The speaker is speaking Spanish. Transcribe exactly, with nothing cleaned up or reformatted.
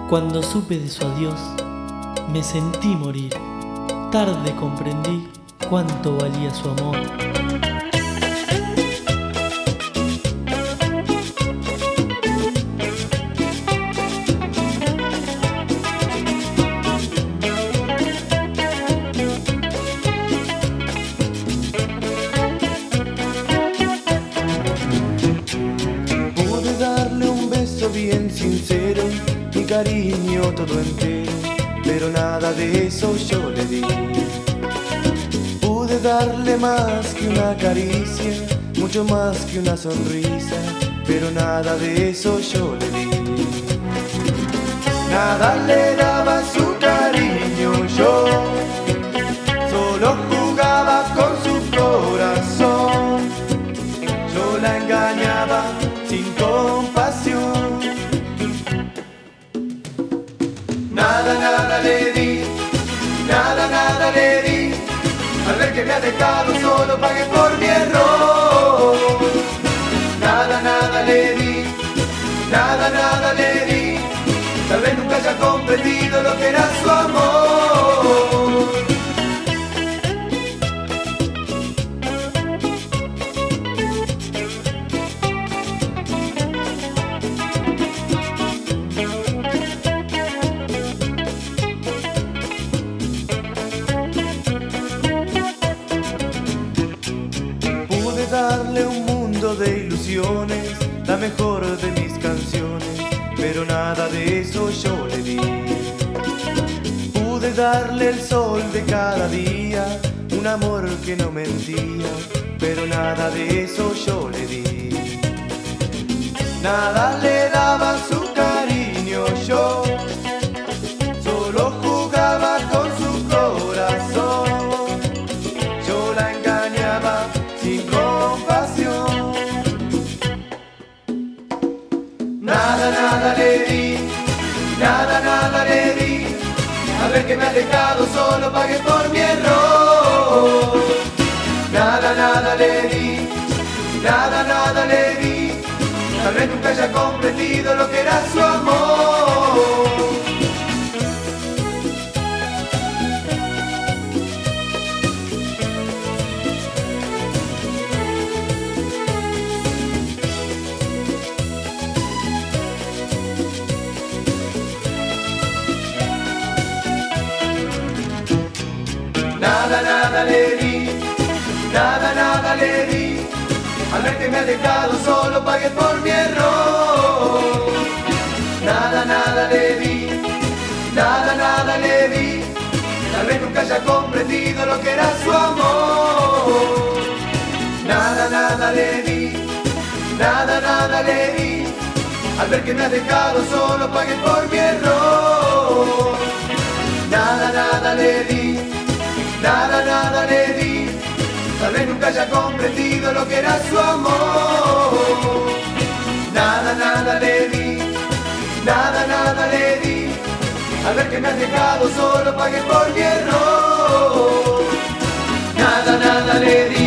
Cuando supe de su adiós, me sentí morir. Tarde comprendí cuánto valía su amor. Pude darle un beso bien sincero, mi cariño todo entero, pero nada de eso yo le di. Pude darle más que una caricia, mucho más que una sonrisa, pero nada de eso yo le di. Nada le daba su cariño yo, solo jugaba con su corazón. Yo la engañaba sin compasión. Nada, nada le di, nada, nada le di. Al ver que me ha dejado solo pagué por mi error. Nada, nada le di, nada, nada le di. Tal vez nunca haya comprendido lo que era su amor. Darle un mundo de ilusiones, la mejor de mis canciones, pero nada de eso yo le di. Pude darle el sol de cada día, un amor que no mentía, pero nada de eso yo le di. Nada le daba su cariño yo, solo jugaba con su corazón. Yo la engañaba sin compasión. Nada, nada le di, nada, nada le di. Al ver que me ha dejado solo pagué por mi error. Nada, nada le di, nada, nada le di. Tal vez nunca haya comprendido lo que era su amor. Nada, nada le di, nada, nada le di. Al ver que me ha dejado solo pagué por mi error. Nada, nada le di, nada, nada le di. Tal vez nunca haya comprendido lo que era su amor. Nada, nada le di, nada, nada le di. Al ver que me ha dejado solo pagué por mi error. Nada, nada le di, nada, nada le di. Tal vez nunca haya comprendido lo que era su amor. Nada, nada le di, nada, nada le di. Al ver que me has dejado solo pagué por mi error. Nada, nada le di.